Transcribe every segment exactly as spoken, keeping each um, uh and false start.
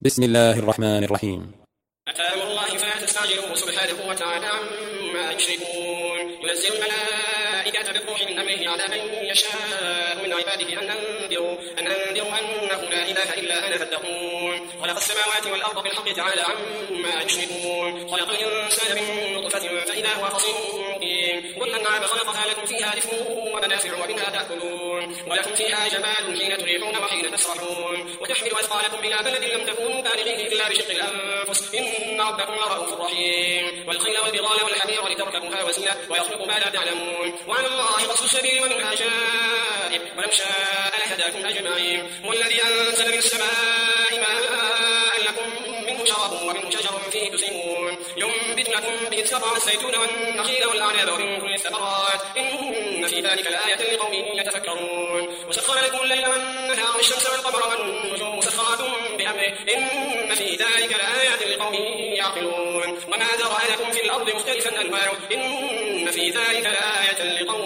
بسم الله الرحمن الرحيم. أتى أمر الله فلا تستعجلوه سبحانه وتعالى عما يشركون. ينزل الملائكة بالروح من أمره على من يشاء من عباده أن أنذروا أن أنذروا أنه لا إله إلا أنا فاتقون. خلق السماوات والأرض بالحق تعالى عما يشركون. خلق الإنسان من نطفة فإذا هو خصيم مبين. والأنعام خلقها لكم فيها دفء ومنافع ومنها تأكلون ولكم فيها جمال حين تريحون وحين تسرحون. وتحمل أثقالكم إلى بلد لم تكونوا بالغيه إلا بشق الأنفس إن ربكم لرؤوف رحيم. والخيل والبغال والحمير لتركبوها وزينة ويخلق ما لا تعلمون. وعلى الله قصد السبيل ومنها جائر ولو شاء لهداكم أجمعين. والذي أنزل من السماء ماء لكم منه شراب ومنه شجر فيه تسيمون. ينبت لكم به الزرع والزيتون والنخيل والأعناب ومن كل الثمرات إن في ذلك لآية لقوم يتفكرون. وسخر لكم الليل والنهار والشمس والقمر والنجوم مسخرات بأمره إن في ذلك لآيات لقوم يعقلون. وما ذرأ لكم في الأرض مختلفا ألوانه إن في ذلك لآية لقوم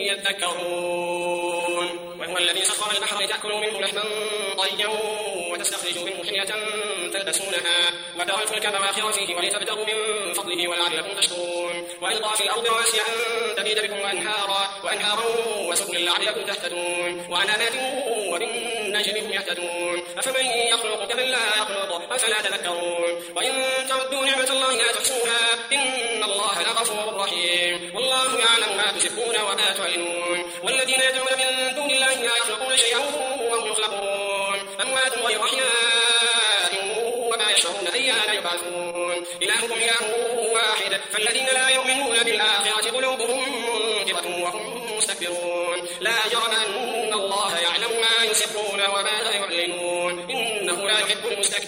يذكرون. وهو الذي سخر البحر لتأكلوا منه لحما طريا وتستخرجوا منه حلية تلبسونها وترى الفلك مواخر فيه ولتبتغوا من فضله ولعلكم تشكرون. وألقى في الأرض رواسي أن تميد بكم وأنهارا وأنهارا وسبلا لعلكم تهتدون وعلامات وبالنجم هم يهتدون. أفمن يخلق كمن لا يخلق أفلا تذكرون. وإن تعدوا نعمة الله لا تحصوها إن الله لغفور رحيم. والله يعلم ما تسرون وما تعلنون. والذين يدعون من دون الله لا يخلقون شيئا وهم يخلقون أموات غير أحياء وما يشعرون أيان يبعثون. إلهكم إله واحد فالذين لا يؤمنون بالآخرة قلوبهم منكرة وهم مستكبرون. لا جرم أن الله يعلم ما يسرون وما يعلنون إنه لا يحب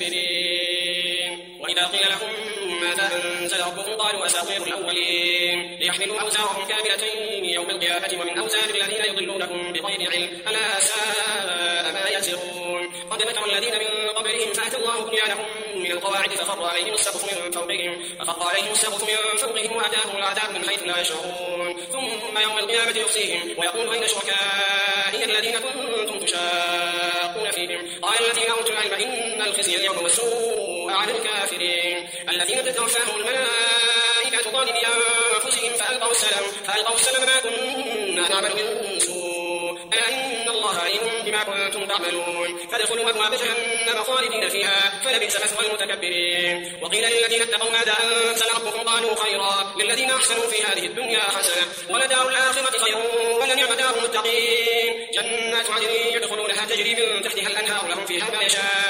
المستكبرين. وإذا قيل لهم ماذا أنزل ربكم قالوا أساطير الأولين ليحملوا أوزارهم كاملة يوم القيامة ومن أوزار الذين يضلونهم بغير علم ألا ساء ما يزرون. قد مكر الذين من قبلهم فأتى الله بنيانهم من القواعد فخر عليهم السقف من فوقهم فخر عليهم السقف من فوقهم وأتاهم العذاب من حيث لا يشعرون. ثم يوم القيامة يخزيهم ويقول أين شركائي الذين كنتم تشاقون فيهم قال الذين أوتوا العلم إن الخزي اليوم والسوء على الكافرين الذين تتوفاهم الملائكة ظالمي أنفسهم فألقوا السلام فألقوا السلام ما كنا نعمل من سوء ألا إن الله عليم بما كنتم تعملون. فادخلوا أبواب جهنم خالدين فيها فلبئس مثوى المتكبرين. وقيل للذين اتقوا ماذا أنزل ربكم قالوا خيرا للذين أحسنوا في هذه الدنيا حسنة ولدار الآخرة خير ولنعم دار المتقين. جنات عدن يدخلونها تجري من تحتها الأنهار لهم فيها ما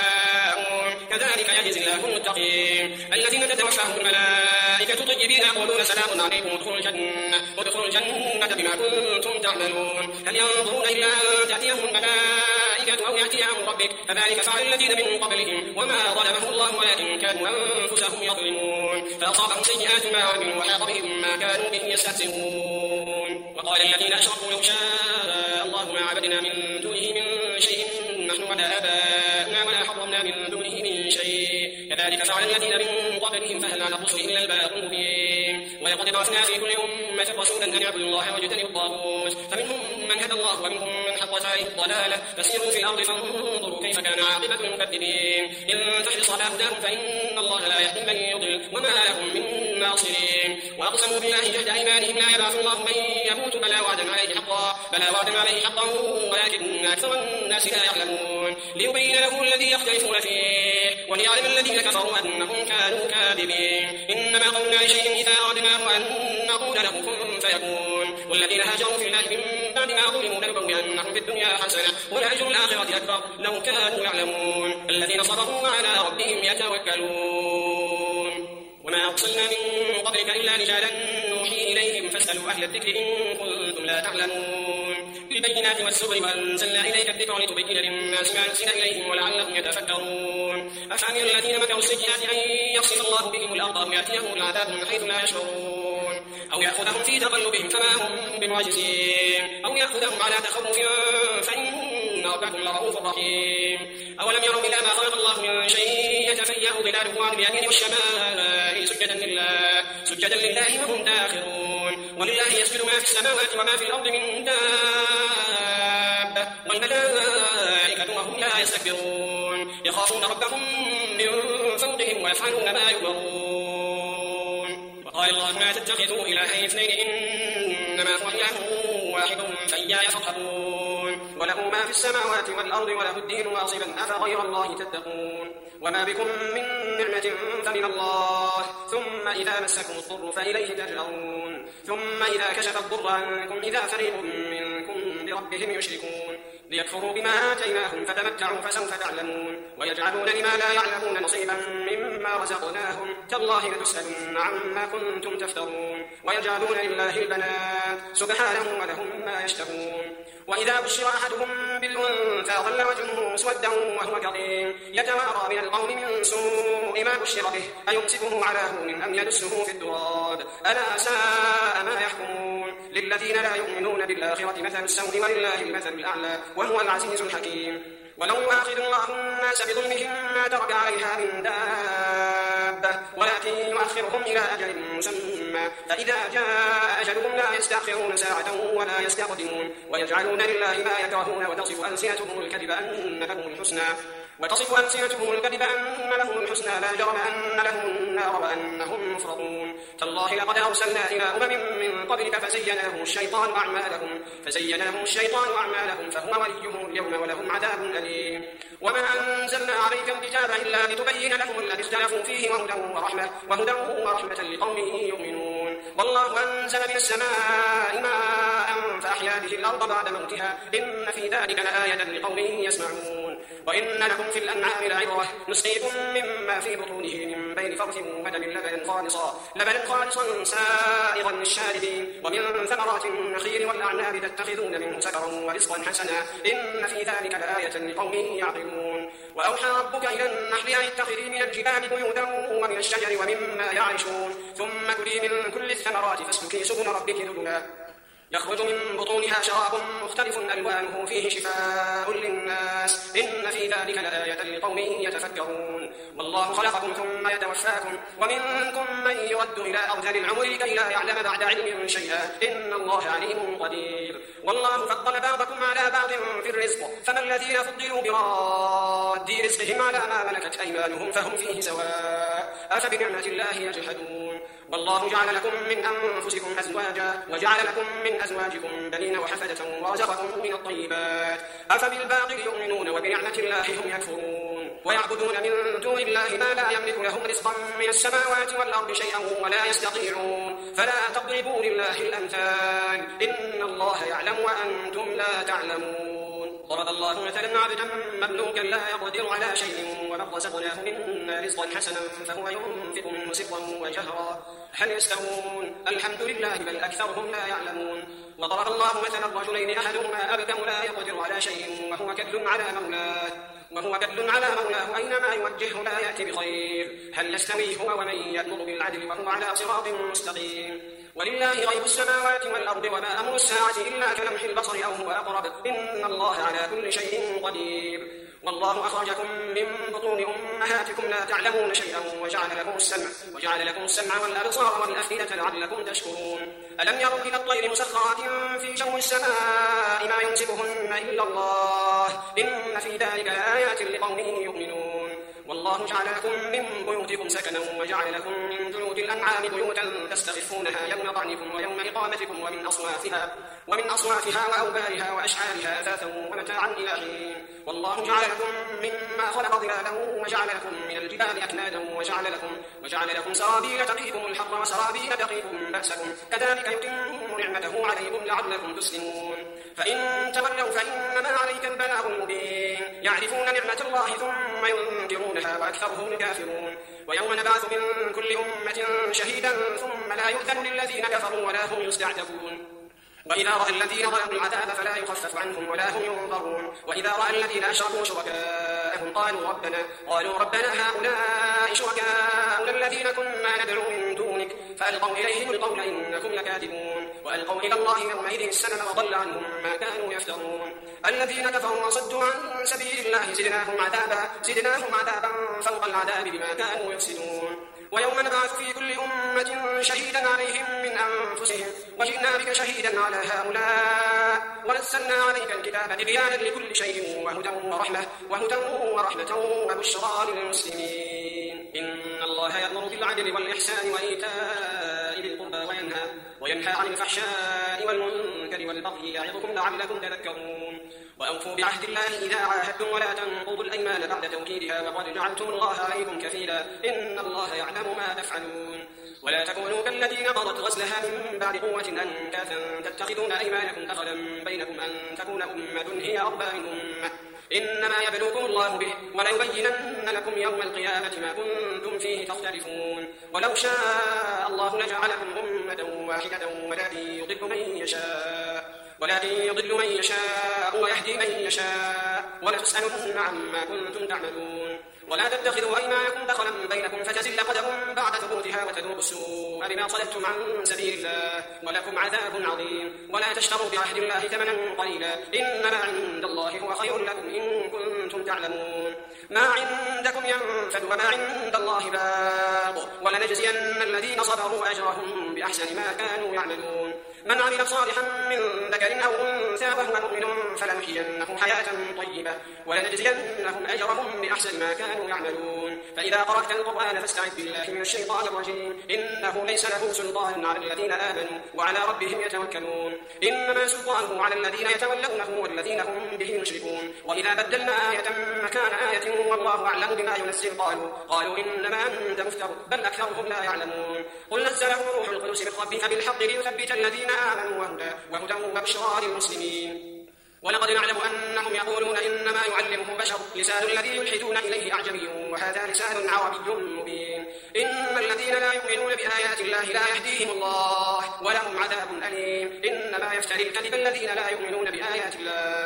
يشاءون كذلك يجزي الله المتقين. الذين تتوفاهم الملائكة طيبين يقولون سلام عليكم ادخلوا الجنة ادخلوا الجنة بما كنتم تعملون. هل ينظرون إلا أن تأتيهم الملائكة أو يأتي أمر ربك كذلك فعل الذين من قبلهم وما ظلمهم الله ولكن كانوا أنفسهم يظلمون. فأصابهم سيئات ما عملوا وحاق بهم ما كانوا به يستهزئون. وقال الذين أشركوا لو شاء الله ما عبدنا من دونه من شيء نحن ولا آباؤنا ولا حرمنا من دونه من شيء كذلك فعل الذين من قبلهم فهل على الرسل إلا البلاغ المبين. ولقد بعثنا في كل أمة رسولا أن يعبدوا الله واجتنبوا الطاغوت فمنهم من هدى الله ومنهم من حقت عليه الضلالة فسيروا في الأرض فانظروا كيف كان عاقبة المكذبين. إن تحرص على هداهم فإن الله لا يهدي من يضل وما لهم من ناصرين. وأقسموا بالله جهد أيمانهم لا يبعث الله من يموت بلى وعدا عليه حقا بلى وعدا عليه حقا ولكن أكثر الناس لا يعلمون. ليبين لهم الذي يختلفون فيه وليعلم الذين كفروا أنهم كانوا كاذبين. إنما قولنا لشيء إذا أردناه أن نقول له كن فيكون. والذين هاجروا في الله من بعد ما ظلموا لنبوئنهم في الدنيا حسنة ولأجر الآخرة أكبر لو كانوا يعلمون. الذين صبروا وعلى ربهم يتوكلون. وما أرسلنا من قبلك إلا رجالا نوحي إليهم فاسألوا أهل الذكر إن كنتم لا تعلمون. بالبينات والزبر وأنزلنا إليك الذكر لتبين للناس ما نزل إليهم ولعلهم يتفكرون. أفأمن الذين مكروا السيئات أن يخسف الله بهم الأرض أو يأتيهم العذاب من حيث لا يشعرون أو يأخذهم في تقلبهم فما هم بمعجزين أو يأخذهم على تخوف فإن ربكم لرؤوف رحيم. أولم يروا إلى ما خلق الله من شيء يتفيأ ظلاله عن اليمين والشمال سجدا لله سجدا لله وهم داخرون. ولله يسجد ما في السماوات وما في الأرض من دابة والملائكة وهم لا يستكبرون. يخافون ربهم من ويفعلون ما يؤمرون. وقال الله لا تتخذوا إلهين اثنين إنما هو إله واحد فإياي فارهبون. وله ما في السماوات والأرض وله الدين واصبا أفغير الله تتقون. وما بكم من نعمة فمن الله ثم إذا مسكم الضر فإليه تجأرون. ثم إذا كشف الضر عنكم إذا فريق منكم بربهم يشركون ليكفروا بما آتيناهم فتمتعوا فسوف تعلمون. ويجعلون لما لا يعلمون نصيبا مما رزقناهم تالله لتسألن عما كنتم تفترون. ويجعلون لله البنات سبحانه ولهم ما يشتهون. وإذا بشر أحدهم بالأنثى ظل وجهه مسودا وهو كظيم يتوارى من القوم من سوء ما بشر به أيمسكه على هون أم يدسه في التراب ألا ساء ما يحكمون. للذين لا يؤمنون بالآخرة مثل السوء ولله المثل الأعلى وهو العزيز الحكيم. ولو يؤاخذ الله الناس بظلمهم ما ترك عليها من دابة ولكن يؤخرهم إلى أجل مسمى فإذا جاء أجلهم لا يستأخرون ساعة ولا يستقدمون. ويجعلون لله ما يكرهون وتصف ألسنتهم الكذب أن لهم الحسنى وتصف ألسنتهم الكذب أن لهم الحسنى لا جرم أن لهم النار وأنهم مفرطون. تالله لقد أرسلنا إلى أمم من قبلك فزين لهم الشيطان أعمالهم فزين لهم الشيطان أعمالهم فهو وليهم اليوم ولهم عذاب أليم. وما أنزلنا عليك الكتاب إلا لتبين لهم الذي اختلفوا فيه وهدى ورحمة وهدى ورحمة لقوم يؤمنون. والله أنزل من السماء ماء فأحيا به الأرض بعد موتها إن في ذلك لآية لقوم يسمعون. وإن لكم في الأنعام لعبرة نسقيكم مما في بطونه من بين فرث ودم لبنا خالصا لبنا خالصا سائغا للشاربين ومن ثمرات النخيل والأعناب تتخذون منه سكرا ورزقا حسنا إن في ذلك لآية لقوم يعقلون. وأوحى ربك إلى النحل أن اتخذي من الجبال بيوتا ومن الشجر ومما يعرشون ثم كلي من كل الثمرات فاسلكي سبل ربك ذللا يخرج من بطونها شراب مختلف ألوانه فيه شفاء للناس إن في ذلك لآية لقوم يتفكرون. والله خلقكم ثم يتوفاكم ومنكم من يرد إلى أرذل العمر كي لا يعلم بعد علم شيئا إن الله عليم قدير. والله فضل بعضكم على بعض في الرزق فما الذين فضلوا براد رزقهم على ما ملكت أيمانهم فهم فيه سواء أفبنعمة الله يجحدون. والله جعل لكم من أنفسكم أزواجا وجعل لكم من أزواجكم بنين وحفدة ورزقكم من الطيبات أفبالباطل يؤمنون وبنعمة الله هم يكفرون. ويعبدون من دون الله ما لا يملك لهم رزقا من السماوات والأرض شيئا ولا يستطيعون فلا تضربوا لله الأمثال إن الله يعلم وأنتم لا تعلمون. ضرب الله مثلا عبدا مملوكا لا يقدر على شيء ومن رزقناه منا رزقا حسنا فهو ينفق منه سرا وجهرا هل يستوون الحمد لله بل أكثرهم لا يعلمون. وضرب الله مثلا رجلين أحدهما أبكم لا يقدر على شيء وهو كل على مولاه وهو كل على مولاه أينما يوجهه لا يأتي بخير هل يستوي هو ومن يأمر بالعدل وهو على صراط مستقيم. ولله غيب السماوات والأرض وما أمر الساعة إلا كلمح البصر أو هو أقرب إن الله على كل شيء قدير. والله أخرجكم من بطون أمهاتكم لا تعلمون شيئا وجعل لكم السمع وجعل لكم السمع والأبصار والأفئدة لعلكم تشكرون. ألم يروا إلى الطير مسخرات في جو السماء ما يمسكهن إلا الله إن في ذلك لآيات لقوم يؤمنون. والله جعل لكم من بيوتكم سكنا وجعل لكم من جلود الأنعام بيوتا تستخفونها يوم ظعنكم ويوم إقامتكم ومن أصوافها ومن أصوافها وأوبارها وأشعارها أثاثا ومتاعا إلى حين. والله جعل لكم مما خلق ظلالا وجعل لكم من الجبال أكنادا وجعل لكم وجعل لكم سرابيل تقيكم الحر وسرابيل تقيكم بأسكم كذلك يتم نعمته عليكم لعلكم تسلمون. فإن تولوا فإنما عليك البلاغ المبين يعرفون نعمة الله ثم ينكرونها وأكثرهم الكافرون. ويوم نبعث من كل أمة شهيدا ثم لا يؤذن للذين كفروا ولا هم يستعتبون. وإذا رأى الذين ظلموا العذاب فلا يخفف عنهم ولا هم ينظرون. وإذا رأى الذين أشركوا شركاءهم قالوا ربنا قالوا ربنا هؤلاء شركاؤنا الذين كنا ندعو من دونك فألقوا إليهم القول إنكم لكاذبون. وألقوا إلى الله يومئذ السلم وضل عنهم ما كانوا يفترون. الذين كفروا وصدوا عن سبيل الله زدناهم عذابا زدناهم عذابا فوق العذاب بما كانوا يفسدون. ويوم نبعث في كل أمة شهيدا عليهم من أنفسهم وجئنا بك شهيدا على هؤلاء ونزلنا عليك الكتاب تبيانا لكل شيء وهدى ورحمة وهدى ورحمة وبشرى للمسلمين. إن بالعدل والإحسان وإيتاء ذي القربى وينهى, وينهى عن الفحشاء والمنكر والبغي يعظكم لعلكم تذكرون. وأوفوا بعهد الله إذا عاهدتم ولا تنقضوا الأيمان بعد توكيدها وقد جعلتم الله عليكم كفيلا إن الله يعلم ما تفعلون. ولا تكونوا كالذين قضت غزلها من بعد قوة أنكاثا تتخذون أيمانكم دخلا بينكم أن تكون أمة هي أربى من أمة إنما يبلوكم الله به وليبينن لكم يوم القيامة ما كنتم فيه تختلفون. ولو شاء الله لجعلكم أمة واحدة ولكن يضل من يشاء ولكن يضل من يشاء ويهدي من يشاء ولتسألن عما كنتم تعملون. ولا تتخذوا أيمانكم دخلا بينكم فتزل قدم بعد ثبوتها وتذوقوا السوء بما صددتم عن سبيل الله ولكم عذاب عظيم. ولا تشتروا بعهد الله ثمنا قليلا إنما عند الله هو خير لكم إن كنتم تعلمون. ما عندكم ينفد وما عند الله باق ولنجزين الذين صبروا أجرهم بأحسن ما كانوا يعملون. من عمل صالحا من ذكر أو أنثى وهو مؤمن فلنحيينه حياة طيبة ولنجزينهم أجرهم بأحسن ما كانوا يعملون. فإذا قرأت القرآن فاستعذ بالله من الشيطان الرجيم إنه ليس له سلطان على الذين آمنوا وعلى ربهم يتوكلون. إنما سلطانه على الذين يتولونه والذين هم به مشركون. وإذا بدلنا آية مكان آية والله أعلم بما ينزل قالوا قالوا إنما أنت مفتر بل أكثرهم لا يعلمون. قل نزله روح القدس من ربك بالحق ليثبت الذين آمنوا وهدى وهدى وبشرى للمسلمين. ولقد نعلم أنهم يقولون إنما يعلمه بشر لسان الذي يلحدون إليه أعجمي وهذا لسان عربي مبين. إن الذين لا يؤمنون بآيات الله لا يهديهم الله ولهم عذاب أليم. إنما يفتري الكذب الذين لا يؤمنون بآيات الله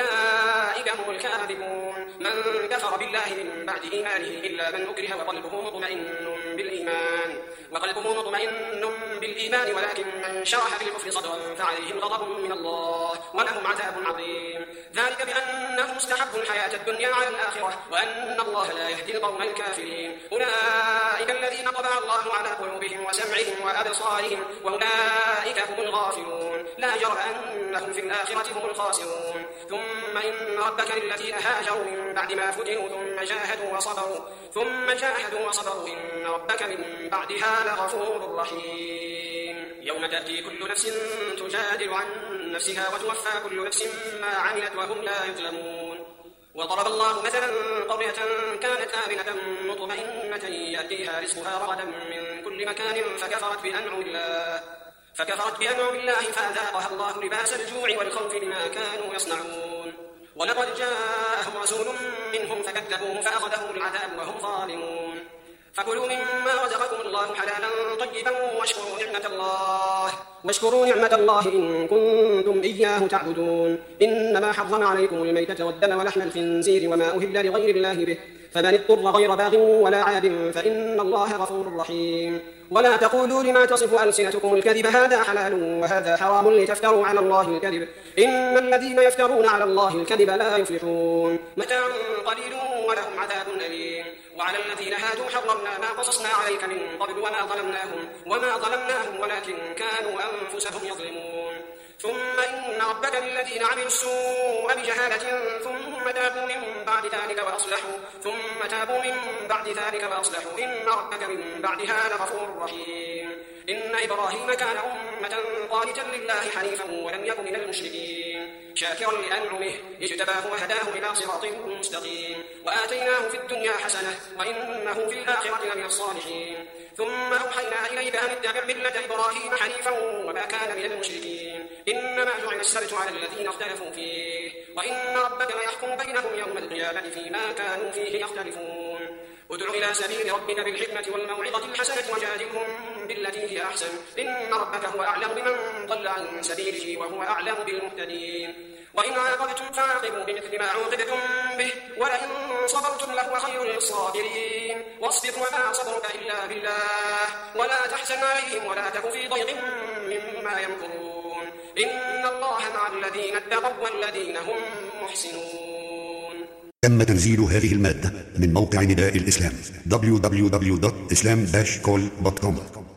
وأولئك هم الكاذبون. من كفر بالله من بعد إيمانه إلا من أكره وقلبه مطمئن بالإيمان وقلبه مطمئن بالإيمان ولكن من شرح بالكفر صدرا فعليهم غضب من الله ولهم عذاب عظيم. ذلك بأنهم استحبوا الحياة الدنيا على الآخرة وأن الله لا يهدي القوم الكافرين. أولئك الذين طبع الله على قلوبهم وسمعهم وأبصارهم وأولئك هم الغافلون. لا جرم أنهم في الآخرة هم الخاسرون. ثم إن ربك للذين هاجروا من بعد ما فتنوا ثم جاهدوا وصبروا ثم جاهدوا وصبروا إن ربك من بعدها لغفور رحيم. يوم تأتي كل نفس تجادل عن نفسها وتوفى كل نفس ما عملت وهم لا يظلمون. وضرب الله مثلا قرية كانت آمنة مطمئنة يأتيها رزقها رغدا من كل مكان فكفرت بأنعم الله فكفرت بأنعم الله فأذاقها الله لباس الجوع والخوف بما كانوا يصنعون. ولقد جاءهم رسول منهم فكذبوه فأخذهم العذاب وهم ظالمون. فكلوا مما رزقكم الله حلالا طيبا واشكروا نعمة الله واشكروا نعمة الله إن كنتم إياه تعبدون. إنما حرم عليكم الميتة والدم ولحم الخنزير وما أهل لغير الله به فمن اضطر غير باغ ولا عاد فإن الله غفور رحيم. ولا تقولوا لما تصف ألسنتكم الكذب هذا حلال وهذا حرام لتفتروا على الله الكذب إن الذين يفترون على الله الكذب لا يفلحون. متاع قليل ولهم عذاب أليم. وعلى الذين هادوا حرمنا ما قصصنا عليك من قبل وما ظلمناهم وما ظلمناهم ولكن كانوا أنفسهم يظلمون. ثم إن ربك للذين عملوا السوء بجهالة ثم تابوا من بعد ذلك وأصلحوا ثم تابوا من بعد ذلك وأصلحوا إن ربك من بعدها لغفور رحيم. إن إبراهيم كان أمة قانتا لله حنيفا ولم يكن من المشركين شاكرا لأنعمه اجتباه وهداه إلى صراط مستقيم وآتيناه في الدنيا حسنة وإنه في الآخرة لمن الصالحين. ثم أوحينا إليك أن اتبع ملة إبراهيم حنيفا وما كان من المشركين. إنما جعل السبت على الذين اختلفوا فيه وإن ربك يحكم بينهم يوم القيامة فيما كانوا فيه يختلفون. ادع إلى سبيل ربك بالحكمة والموعظة الحسنة وجادلهم بالتي هي أحسن إن ربك هو أعلم بمن ضل عن سبيله وهو أعلم بالمهتدين. وإن عاقبتم فعاقبوا بمثل ما عوقبتم به ولئن صبرتم لهو خير للصابرين. واصبر وما صبرك إلا بالله ولا تحزن عليهم ولا تك في ضيق مما يمكرون إن الله مع الذين اتقوا والذين هم محسنون. تم تنزيل هذه المادة من موقع نداء الإسلام دبليو دبليو دبليو دوت إسلام داش كول دوت كوم.